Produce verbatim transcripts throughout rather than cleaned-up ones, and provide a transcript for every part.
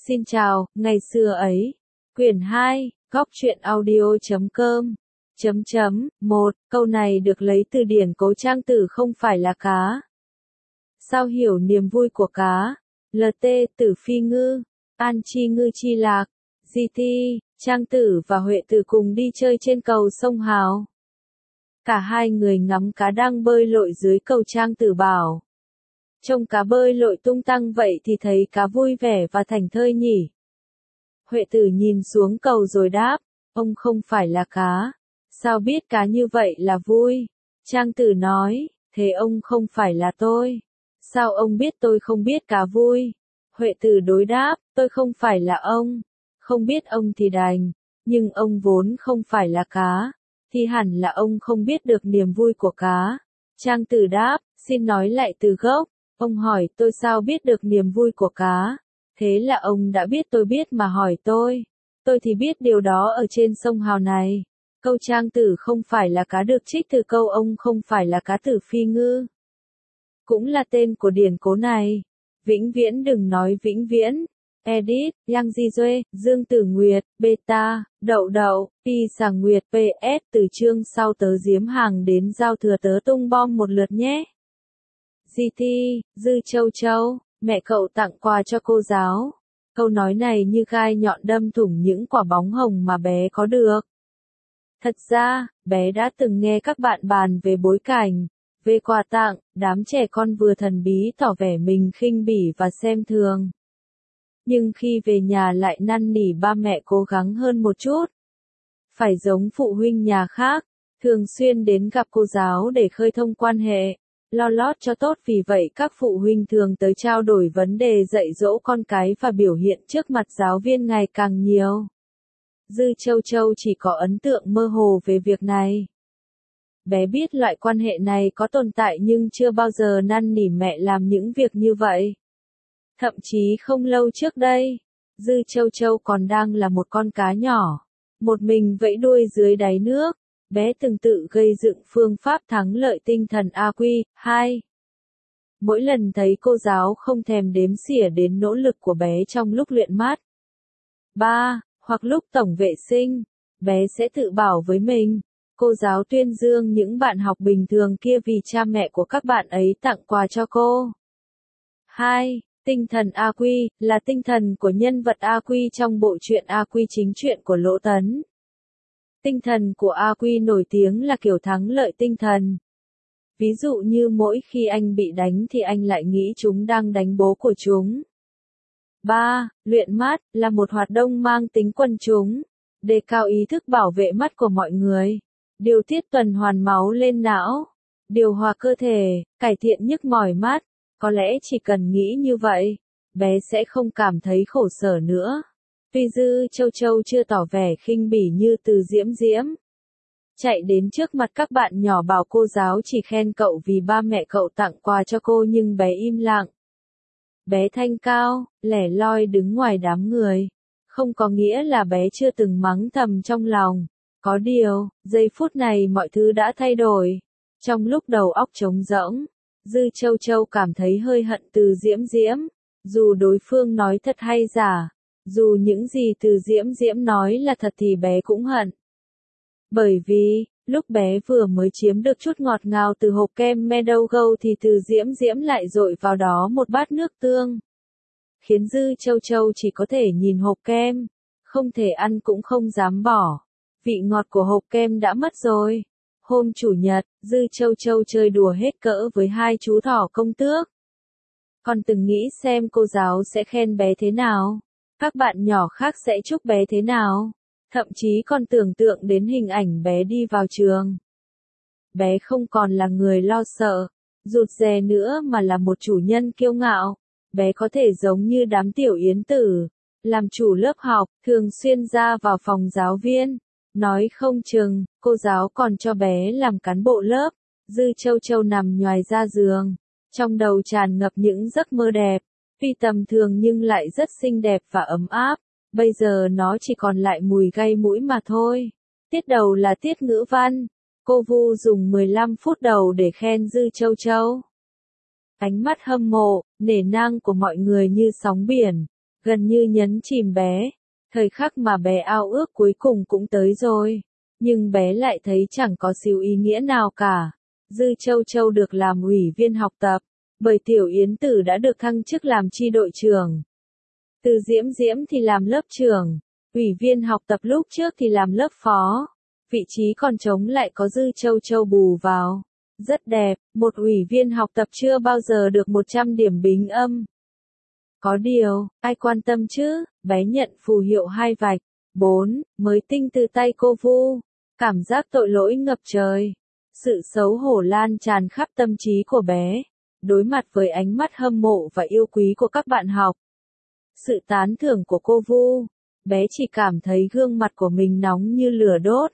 Xin chào, ngày xưa ấy. Quyển hai, góc truyện audio chấm com. Chấm chấm, một, câu này được lấy từ điển Cố Trang Tử không phải là cá. Sao hiểu niềm vui của cá? lờ tê, Tử Phi Ngư, An Chi Ngư Chi Lạc, giê tê, Trang Tử và Huệ Tử cùng đi chơi trên cầu sông Hào. Cả hai người ngắm cá đang bơi lội dưới cầu. Trang Tử bảo: trông cá bơi lội tung tăng vậy thì thấy cá vui vẻ và thảnh thơi nhỉ. Huệ Tử nhìn xuống cầu rồi đáp: ông không phải là cá. Sao biết cá như vậy là vui? Trang Tử nói: thế ông không phải là tôi. Sao ông biết tôi không biết cá vui? Huệ Tử đối đáp: tôi không phải là ông. Không biết ông thì đành, nhưng ông vốn không phải là cá, thì hẳn là ông không biết được niềm vui của cá. Trang Tử đáp: xin nói lại từ gốc. Ông hỏi tôi sao biết được niềm vui của cá. Thế là ông đã biết tôi biết mà hỏi tôi. Tôi thì biết điều đó ở trên sông Hào này. Câu Trang Tử không phải là cá được trích từ câu ông không phải là cá Tử Phi Ngư. Cũng là tên của điển cố này. Vĩnh viễn đừng nói vĩnh viễn. Edit, Yang Di Duê, Dương Tử Nguyệt, Beta, Đậu Đậu, Pi Sà Nguyệt, pê ét từ chương sau tớ diếm hàng đến giao thừa tớ tung bom một lượt nhé. giê tê, Dư Châu Châu, mẹ cậu tặng quà cho cô giáo. Câu nói này như gai nhọn đâm thủng những quả bóng hồng mà bé có được. Thật ra, bé đã từng nghe các bạn bàn về bối cảnh, về quà tặng, đám trẻ con vừa thần bí tỏ vẻ mình khinh bỉ và xem thường. Nhưng khi về nhà lại năn nỉ ba mẹ cố gắng hơn một chút. Phải giống phụ huynh nhà khác, thường xuyên đến gặp cô giáo để khơi thông quan hệ, lo lót cho tốt. Vì vậy các phụ huynh thường tới trao đổi vấn đề dạy dỗ con cái và biểu hiện trước mặt giáo viên ngày càng nhiều. Dư Châu Châu chỉ có ấn tượng mơ hồ về việc này. Bé biết loại quan hệ này có tồn tại nhưng chưa bao giờ năn nỉ mẹ làm những việc như vậy. Thậm chí không lâu trước đây, Dư Châu Châu còn đang là một con cá nhỏ, một mình vẫy đuôi dưới đáy nước. Bé từng tự gây dựng phương pháp thắng lợi tinh thần a quy hai. Mỗi lần thấy cô giáo không thèm đếm xỉa đến nỗ lực của bé trong lúc luyện math ba, hoặc lúc tổng vệ sinh, bé sẽ tự bảo với mình, cô giáo tuyên dương những bạn học bình thường kia vì cha mẹ của các bạn ấy tặng quà cho cô. hai. Tinh thần a quy là tinh thần của nhân vật A Quy trong bộ truyện A Quy chính truyện của Lỗ Tấn. Tinh thần của A Quy nổi tiếng là kiểu thắng lợi tinh thần. Ví dụ như mỗi khi anh bị đánh thì anh lại nghĩ chúng đang đánh bố của chúng. ba. Luyện math là một hoạt động mang tính quần chúng, đề cao ý thức bảo vệ mắt của mọi người, điều tiết tuần hoàn máu lên não, điều hòa cơ thể, cải thiện nhức mỏi mắt. Có lẽ chỉ cần nghĩ như vậy, bé sẽ không cảm thấy khổ sở nữa. Tuy Dư Châu Châu chưa tỏ vẻ khinh bỉ như Từ Diễm Diễm, chạy đến trước mặt các bạn nhỏ bảo cô giáo chỉ khen cậu vì ba mẹ cậu tặng quà cho cô, nhưng bé im lặng. Bé thanh cao, lẻ loi đứng ngoài đám người. Không có nghĩa là bé chưa từng mắng thầm trong lòng. Có điều, giây phút này mọi thứ đã thay đổi. Trong lúc đầu óc trống rỗng, Dư Châu Châu cảm thấy hơi hận Từ Diễm Diễm. Dù đối phương nói thật hay giả, dù những gì Từ Diễm Diễm nói là thật thì bé cũng hận. Bởi vì, lúc bé vừa mới chiếm được chút ngọt ngào từ hộp kem Meadow thì Từ Diễm Diễm lại dội vào đó một bát nước tương. Khiến Dư Châu Châu chỉ có thể nhìn hộp kem, không thể ăn cũng không dám bỏ. Vị ngọt của hộp kem đã mất rồi. Hôm Chủ nhật, Dư Châu Châu chơi đùa hết cỡ với hai chú thỏ công tước. Con từng nghĩ xem cô giáo sẽ khen bé thế nào, các bạn nhỏ khác sẽ chúc bé thế nào, thậm chí còn tưởng tượng đến hình ảnh bé đi vào trường. Bé không còn là người lo sợ, rụt rè nữa mà là một chủ nhân kiêu ngạo. Bé có thể giống như đám tiểu yến tử, làm chủ lớp học, thường xuyên ra vào phòng giáo viên. Nói không chừng, cô giáo còn cho bé làm cán bộ lớp. Dư Châu Châu nằm nhoài ra giường, trong đầu tràn ngập những giấc mơ đẹp, tuy tầm thường nhưng lại rất xinh đẹp và ấm áp. Bây giờ nó chỉ còn lại mùi gây mũi mà thôi. Tiết đầu là tiết ngữ văn. Cô Vu dùng mười lăm phút đầu để khen Dư Châu Châu. Ánh mắt hâm mộ, nể nang của mọi người như sóng biển, gần như nhấn chìm bé. Thời khắc mà bé ao ước cuối cùng cũng tới rồi. Nhưng bé lại thấy chẳng có xíu ý nghĩa nào cả. Dư Châu Châu được làm ủy viên học tập, bởi Tiểu Yến Tử đã được thăng chức làm chi đội trưởng. Từ Diễm Diễm thì làm lớp trưởng, ủy viên học tập lúc trước thì làm lớp phó. Vị trí còn trống lại có Dư Châu Châu bù vào. Rất đẹp, một ủy viên học tập chưa bao giờ được một trăm điểm bình âm. Có điều, ai quan tâm chứ, bé nhận phù hiệu hai vạch, bốn, mới tinh từ tay cô Vu. Cảm giác tội lỗi ngập trời. Sự xấu hổ lan tràn khắp tâm trí của bé. Đối mặt với ánh mắt hâm mộ và yêu quý của các bạn học. Sự tán thưởng của cô Vu. Bé chỉ cảm thấy gương mặt của mình nóng như lửa đốt.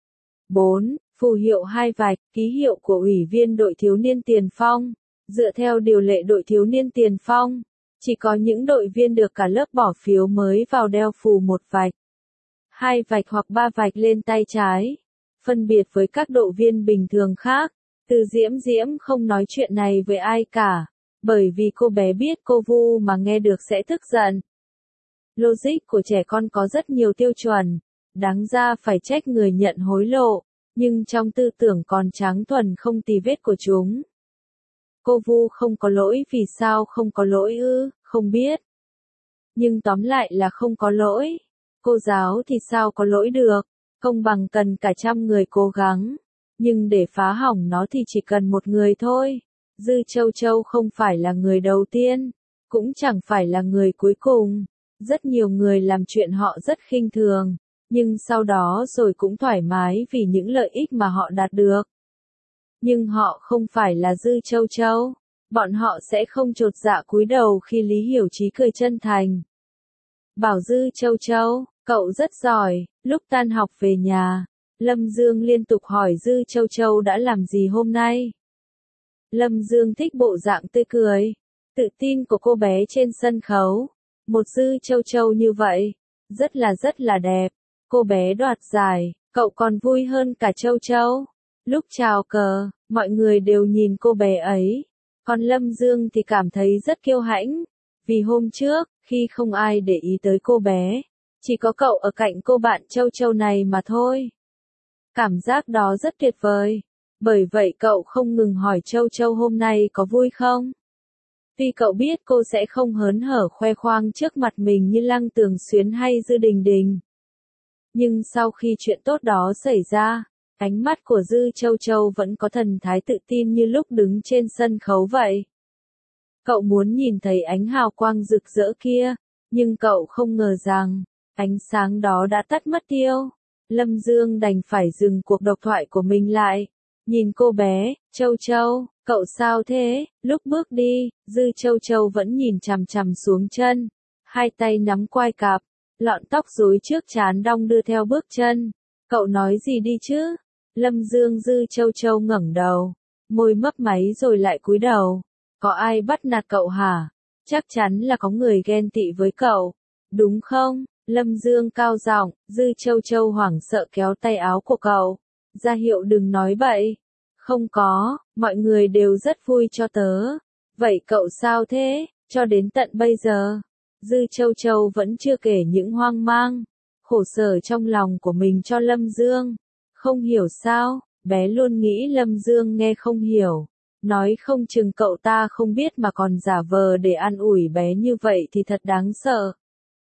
bốn. Phù hiệu hai vạch, ký hiệu của ủy viên đội thiếu niên tiền phong. Dựa theo điều lệ đội thiếu niên tiền phong, chỉ có những đội viên được cả lớp bỏ phiếu mới vào đeo phù một vạch, hai vạch hoặc ba vạch lên tay trái. Phân biệt với các đội viên bình thường khác, Từ Diễm Diễm không nói chuyện này với ai cả, bởi vì cô bé biết cô Vu mà nghe được sẽ tức giận. Logic của trẻ con có rất nhiều tiêu chuẩn, đáng ra phải trách người nhận hối lộ, nhưng trong tư tưởng còn trắng thuần không tì vết của chúng. Cô Vu không có lỗi, vì sao không có lỗi ư, không biết. Nhưng tóm lại là không có lỗi. Cô giáo thì sao có lỗi được, công bằng cần cả trăm người cố gắng. Nhưng để phá hỏng nó thì chỉ cần một người thôi. Dư Châu Châu không phải là người đầu tiên, cũng chẳng phải là người cuối cùng. Rất nhiều người làm chuyện họ rất khinh thường, nhưng sau đó rồi cũng thoải mái vì những lợi ích mà họ đạt được. Nhưng họ không phải là Dư Châu Châu. Bọn họ sẽ không chột dạ cúi đầu khi Lý Hiểu Chí cười chân thành. Bảo Dư Châu Châu, cậu rất giỏi. Lúc tan học về nhà, Lâm Dương liên tục hỏi Dư Châu Châu đã làm gì hôm nay. Lâm Dương thích bộ dạng tươi cười, tự tin của cô bé trên sân khấu. Một Dư Châu Châu như vậy, rất là rất là đẹp. Cô bé đoạt giải, cậu còn vui hơn cả Châu Châu. Lúc chào cờ, mọi người đều nhìn cô bé ấy. Còn Lâm Dương thì cảm thấy rất kiêu hãnh. Vì hôm trước, khi không ai để ý tới cô bé, chỉ có cậu ở cạnh cô bạn Châu Châu này mà thôi. Cảm giác đó rất tuyệt vời. Bởi vậy cậu không ngừng hỏi Châu Châu hôm nay có vui không? Tuy cậu biết cô sẽ không hớn hở khoe khoang trước mặt mình như Lăng Tường Xuyến hay Dư Đình Đình. Nhưng sau khi chuyện tốt đó xảy ra, ánh mắt của Dư Châu Châu vẫn có thần thái tự tin như lúc đứng trên sân khấu vậy. Cậu muốn nhìn thấy ánh hào quang rực rỡ kia, nhưng cậu không ngờ rằng, ánh sáng đó đã tắt mất tiêu. Lâm Dương đành phải dừng cuộc độc thoại của mình lại. Nhìn cô bé, Châu Châu, cậu sao thế? Lúc bước đi, Dư Châu Châu vẫn nhìn chằm chằm xuống chân. Hai tay nắm quai cạp, lọn tóc rối trước trán đong đưa theo bước chân. Cậu nói gì đi chứ? Lâm Dương Dư Châu Châu ngẩng đầu, môi mấp máy rồi lại cúi đầu. Có ai bắt nạt cậu hả? Chắc chắn là có người ghen tị với cậu, đúng không? Lâm Dương cao giọng. Dư Châu Châu hoảng sợ kéo tay áo của cậu, ra hiệu đừng nói bậy. Không có, mọi người đều rất vui cho tớ. Vậy cậu sao thế? Cho đến tận bây giờ, Dư Châu Châu vẫn chưa kể những hoang mang, khổ sở trong lòng của mình cho Lâm Dương. Không hiểu sao, bé luôn nghĩ Lâm Dương nghe không hiểu. Nói không chừng cậu ta không biết mà còn giả vờ để an ủi bé như vậy thì thật đáng sợ.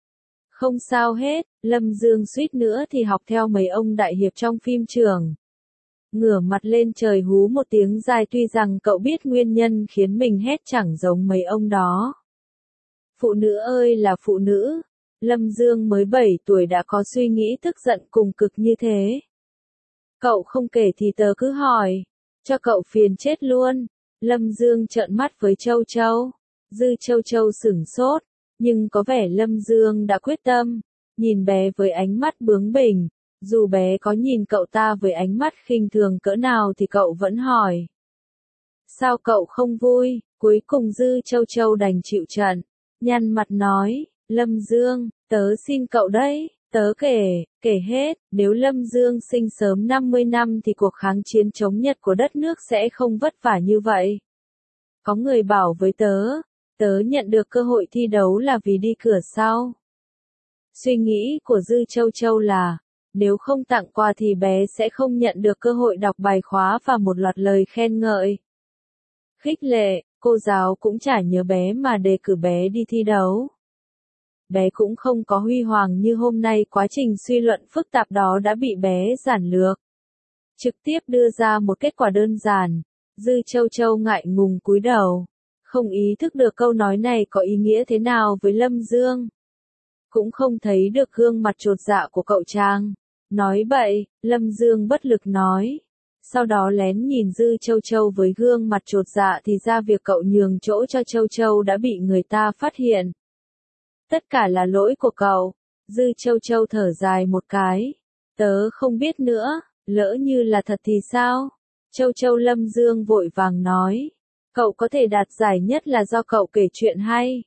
Không sao hết, Lâm Dương suýt nữa thì học theo mấy ông đại hiệp trong phim trường. Ngửa mặt lên trời hú một tiếng dài, tuy rằng cậu biết nguyên nhân khiến mình hét chẳng giống mấy ông đó. Phụ nữ ơi là phụ nữ, Lâm Dương mới bảy tuổi đã có suy nghĩ tức giận cùng cực như thế. Cậu không kể thì tớ cứ hỏi, cho cậu phiền chết luôn. Lâm Dương trợn mắt với Châu Châu. Dư Châu Châu sửng sốt, nhưng có vẻ Lâm Dương đã quyết tâm. Nhìn bé với ánh mắt bướng bỉnh, dù bé có nhìn cậu ta với ánh mắt khinh thường cỡ nào thì cậu vẫn hỏi. Sao cậu không vui? Cuối cùng Dư Châu Châu đành chịu trận, nhăn mặt nói, Lâm Dương, tớ xin cậu đấy. Tớ kể, kể hết, nếu Lâm Dương sinh sớm năm mươi năm thì cuộc kháng chiến chống Nhật của đất nước sẽ không vất vả như vậy. Có người bảo với tớ, Tớ nhận được cơ hội thi đấu là vì đi cửa sau. Suy nghĩ của Dư Châu Châu là, nếu không tặng quà thì bé sẽ không nhận được cơ hội đọc bài khóa và một loạt lời khen ngợi. Khích lệ, cô giáo cũng chả nhớ bé mà đề cử bé đi thi đấu. Bé cũng không có huy hoàng như hôm nay, quá trình suy luận phức tạp đó đã bị bé giản lược. Trực tiếp đưa ra một kết quả đơn giản. Dư Châu Châu ngại ngùng cúi đầu, không ý thức được câu nói này có ý nghĩa thế nào với Lâm Dương. Cũng không thấy được gương mặt chột dạ của cậu Trang. Nói bậy, Lâm Dương bất lực nói. Sau đó lén nhìn Dư Châu Châu với gương mặt chột dạ thì ra việc cậu nhường chỗ cho Châu Châu đã bị người ta phát hiện. Tất cả là lỗi của cậu. Dư Châu Châu thở dài một cái. Tớ không biết nữa, lỡ như là thật thì sao? Châu Châu Lâm Dương vội vàng nói. Cậu có thể đạt giải nhất là do cậu kể chuyện hay.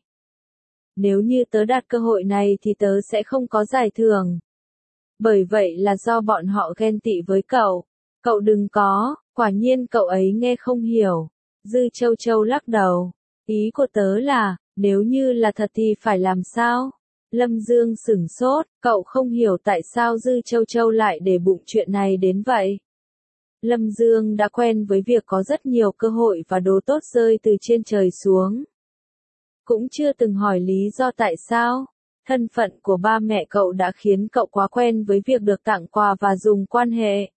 Nếu như tớ đạt cơ hội này thì tớ sẽ không có giải thưởng. Bởi vậy là do bọn họ ghen tị với cậu. Cậu đừng có, quả nhiên cậu ấy nghe không hiểu. Dư Châu Châu lắc đầu. Ý của tớ là, nếu như là thật thì phải làm sao? Lâm Dương sửng sốt, cậu không hiểu tại sao Dư Châu Châu lại để bụng chuyện này đến vậy. Lâm Dương đã quen với việc có rất nhiều cơ hội và đồ tốt rơi từ trên trời xuống. Cũng chưa từng hỏi lý do tại sao. Thân phận của ba mẹ cậu đã khiến cậu quá quen với việc được tặng quà và dùng quan hệ.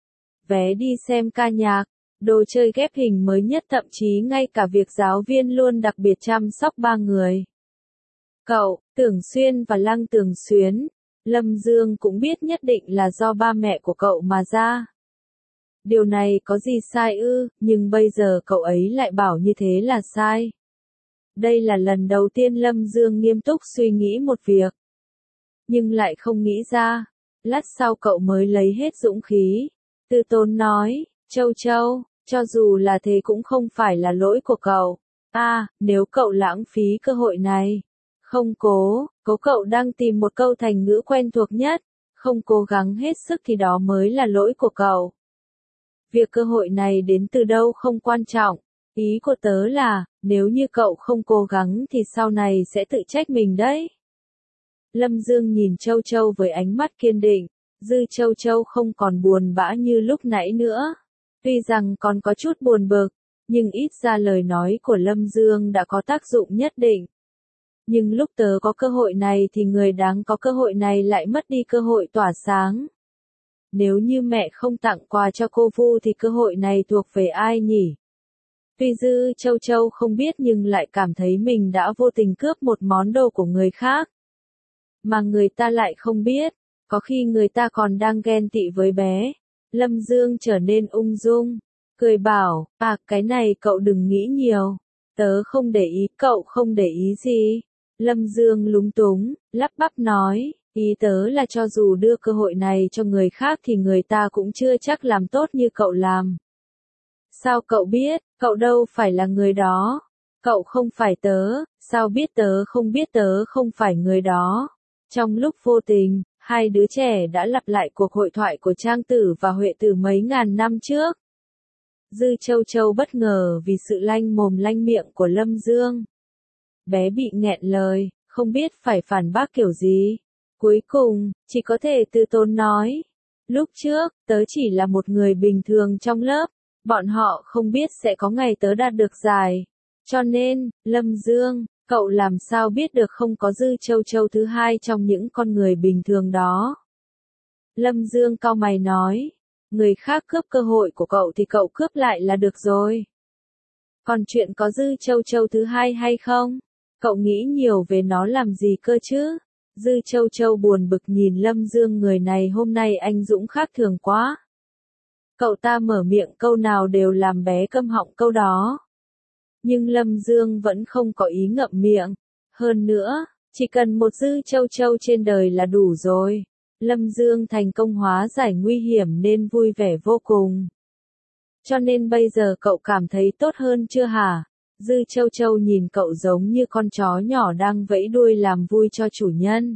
Vé đi xem ca nhạc, đồ chơi ghép hình mới nhất, thậm chí ngay cả việc giáo viên luôn đặc biệt chăm sóc ba người. Cậu, Tưởng Xuyên và Lăng Tường Xuyến, Lâm Dương cũng biết nhất định là do ba mẹ của cậu mà ra. Điều này có gì sai ư, nhưng bây giờ cậu ấy lại bảo như thế là sai. Đây là lần đầu tiên Lâm Dương nghiêm túc suy nghĩ một việc. Nhưng lại không nghĩ ra. Lát sau cậu mới lấy hết dũng khí. Từ Tốn nói, Châu Châu, cho dù là thế cũng không phải là lỗi của cậu. À, nếu cậu lãng phí cơ hội này. Không cố, cố cậu đang tìm một câu thành ngữ quen thuộc nhất. Không cố gắng hết sức thì đó mới là lỗi của cậu. Việc cơ hội này đến từ đâu không quan trọng. Ý của tớ là, nếu như cậu không cố gắng thì sau này sẽ tự trách mình đấy. Lâm Dương nhìn Châu Châu với ánh mắt kiên định. Dư Châu Châu không còn buồn bã như lúc nãy nữa. Tuy rằng còn có chút buồn bực, nhưng ít ra lời nói của Lâm Dương đã có tác dụng nhất định. Nhưng lúc tớ có cơ hội này thì người đáng có cơ hội này lại mất đi cơ hội tỏa sáng. Nếu như mẹ không tặng quà cho cô Vu thì cơ hội này thuộc về ai nhỉ? Tuy Dư Châu Châu không biết nhưng lại cảm thấy mình đã vô tình cướp một món đồ của người khác. Mà người ta lại không biết, có khi người ta còn đang ghen tị với bé. Lâm Dương trở nên ung dung, cười bảo, à cái này cậu đừng nghĩ nhiều, tớ không để ý, cậu không để ý gì. Lâm Dương lúng túng, lắp bắp nói, ý tớ là cho dù đưa cơ hội này cho người khác thì người ta cũng chưa chắc làm tốt như cậu làm. Sao cậu biết, cậu đâu phải là người đó. Cậu không phải tớ, sao biết tớ không biết tớ không phải người đó. Trong lúc vô tình, hai đứa trẻ đã lặp lại cuộc hội thoại của Trang Tử và Huệ Tử mấy ngàn năm trước. Dư Châu Châu bất ngờ vì sự lanh mồm lanh miệng của Lâm Dương. Bé bị nghẹn lời, không biết phải phản bác kiểu gì. Cuối cùng, chỉ có thể từ tốn nói. Lúc trước, tớ chỉ là một người bình thường trong lớp. Bọn họ không biết sẽ có ngày tớ đạt được giải. Cho nên, Lâm Dương, cậu làm sao biết được không có Dư Châu Châu thứ hai trong những con người bình thường đó. Lâm Dương cau mày nói, người khác cướp cơ hội của cậu thì cậu cướp lại là được rồi. Còn chuyện có Dư Châu Châu thứ hai hay không, cậu nghĩ nhiều về nó làm gì cơ chứ? Dư Châu Châu buồn bực nhìn Lâm Dương, người này hôm nay anh dũng khác thường quá. Cậu ta mở miệng câu nào đều làm bé câm họng câu đó. Nhưng Lâm Dương vẫn không có ý ngậm miệng. Hơn nữa, chỉ cần một Dư Châu Châu trên đời là đủ rồi. Lâm Dương thành công hóa giải nguy hiểm nên vui vẻ vô cùng. Cho nên bây giờ cậu cảm thấy tốt hơn chưa hả? Dư Châu Châu nhìn cậu giống như con chó nhỏ đang vẫy đuôi làm vui cho chủ nhân.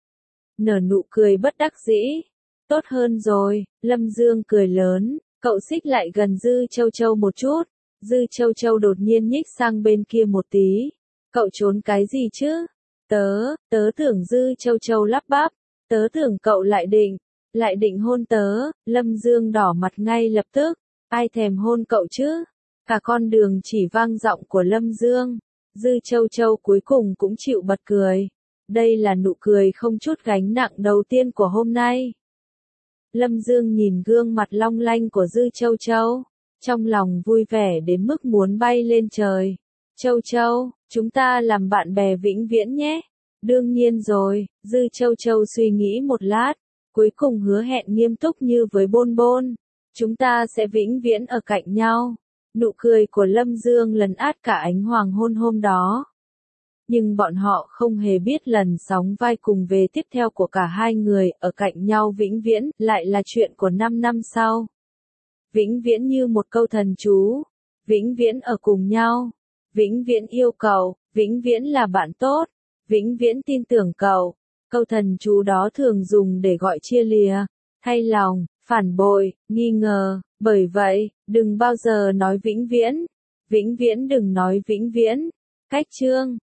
Nở nụ cười bất đắc dĩ. Tốt hơn rồi, Lâm Dương cười lớn, cậu xích lại gần Dư Châu Châu một chút. Dư Châu Châu đột nhiên nhích sang bên kia một tí. Cậu trốn cái gì chứ? Tớ, tớ tưởng Dư Châu Châu lắp bắp, tớ tưởng cậu lại định, lại định hôn tớ, Lâm Dương đỏ mặt ngay lập tức, ai thèm hôn cậu chứ? Cả con đường chỉ vang giọng của Lâm Dương, Dư Châu Châu cuối cùng cũng chịu bật cười. Đây là nụ cười không chút gánh nặng đầu tiên của hôm nay. Lâm Dương nhìn gương mặt long lanh của Dư Châu Châu, trong lòng vui vẻ đến mức muốn bay lên trời. Châu Châu, chúng ta làm bạn bè vĩnh viễn nhé. Đương nhiên rồi, Dư Châu Châu suy nghĩ một lát, cuối cùng hứa hẹn nghiêm túc như với Bôn Bôn. Chúng ta sẽ vĩnh viễn ở cạnh nhau. Nụ cười của Lâm Dương lấn át cả ánh hoàng hôn hôm đó. Nhưng bọn họ không hề biết lần sóng vai cùng về tiếp theo của cả hai người ở cạnh nhau vĩnh viễn lại là chuyện của năm năm sau. Vĩnh viễn như một câu thần chú. Vĩnh viễn ở cùng nhau. Vĩnh viễn yêu cậu. Vĩnh viễn là bạn tốt. Vĩnh viễn tin tưởng cậu. Câu thần chú đó thường dùng để gọi chia lìa, thay lòng, phản bội, nghi ngờ. Bởi vậy, đừng bao giờ nói vĩnh viễn. Vĩnh viễn đừng nói vĩnh viễn. Cách chương